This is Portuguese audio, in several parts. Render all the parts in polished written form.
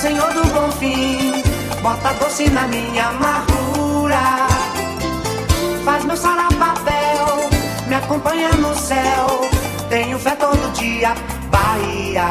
Senhor do Bom Fim, bota doce na minha amargura. Faz meu sarapapel, me acompanha no céu. Tenho fé todo dia, Bahia.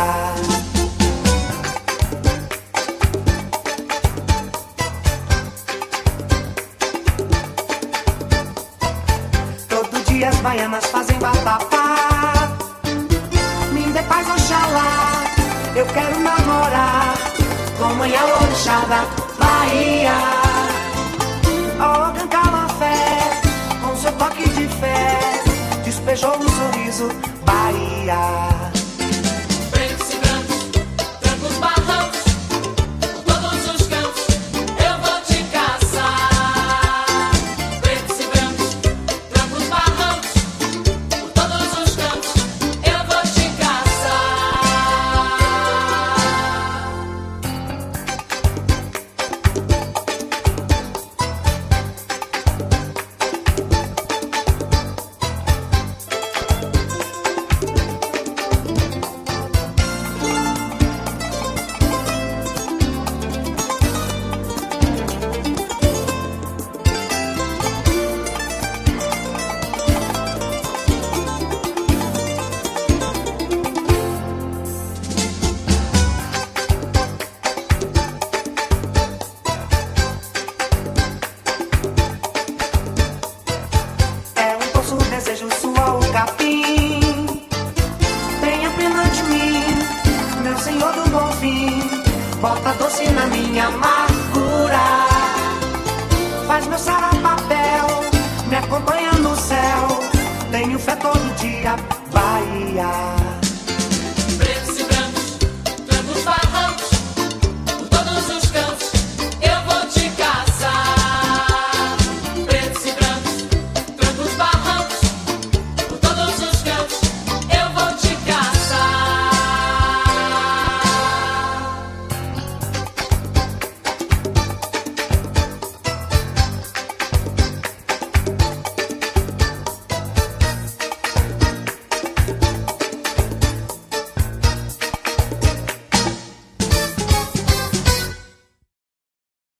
Todo dia as baianas fazem vatapá. Me dê paz, Oxalá. Eu quero namorar com mãe orixá da Bahia. Ó, Calafé, com seu toque de fé, despejou um sorriso, Bahia. Pretos e brancos, brancos barrancos, por todos os cantos, eu vou te caçar. Pretos e brancos, brancos barrancos, por todos os cantos, eu vou te caçar. É um poço, desejo sua o capim. Tenha pena de mim, meu Senhor do Bom Fim. Bota doce na minha amargura. Faz meu sarapapel, me acompanha no céu. Tenho fé todo dia, Bahia.